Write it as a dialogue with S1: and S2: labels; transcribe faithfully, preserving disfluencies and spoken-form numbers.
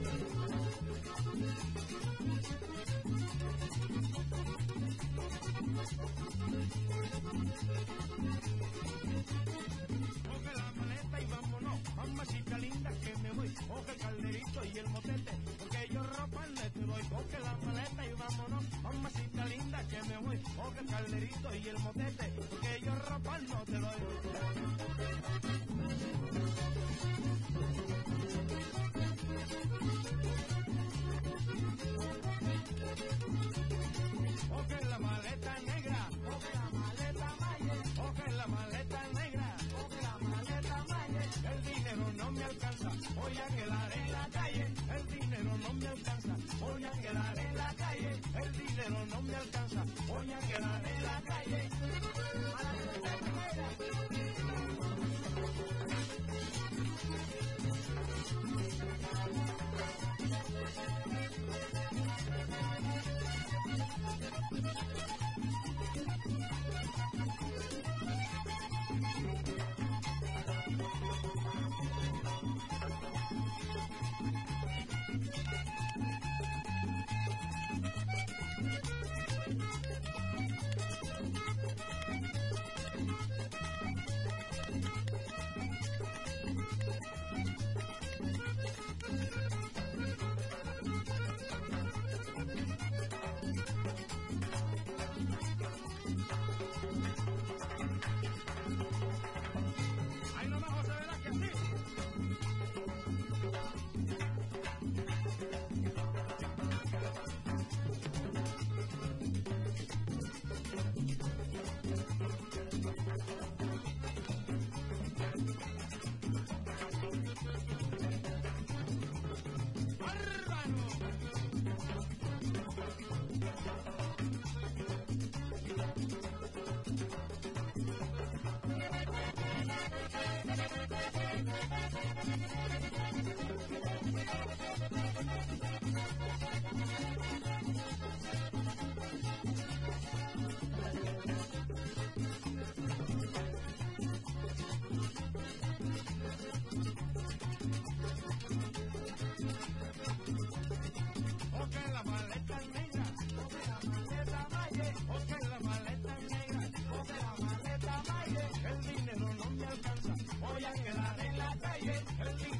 S1: Coge la maleta y vámonos, mamacita linda que me voy. Coge el calderito y el motete, porque yo ropa no te doy. Coge la maleta y vámonos, mamacita linda que me voy. Coge el calderito y el motete, porque yo ropa no te doy. Coge la maleta negra, coge la maleta maye, coge la maleta negra, coge la maleta maye. El dinero no me alcanza, voy a quedar en la calle. El dinero no me alcanza, voy a quedar en la calle. El dinero no me alcanza, voy a quedar en la calle. A la voy a quedar en la calle. El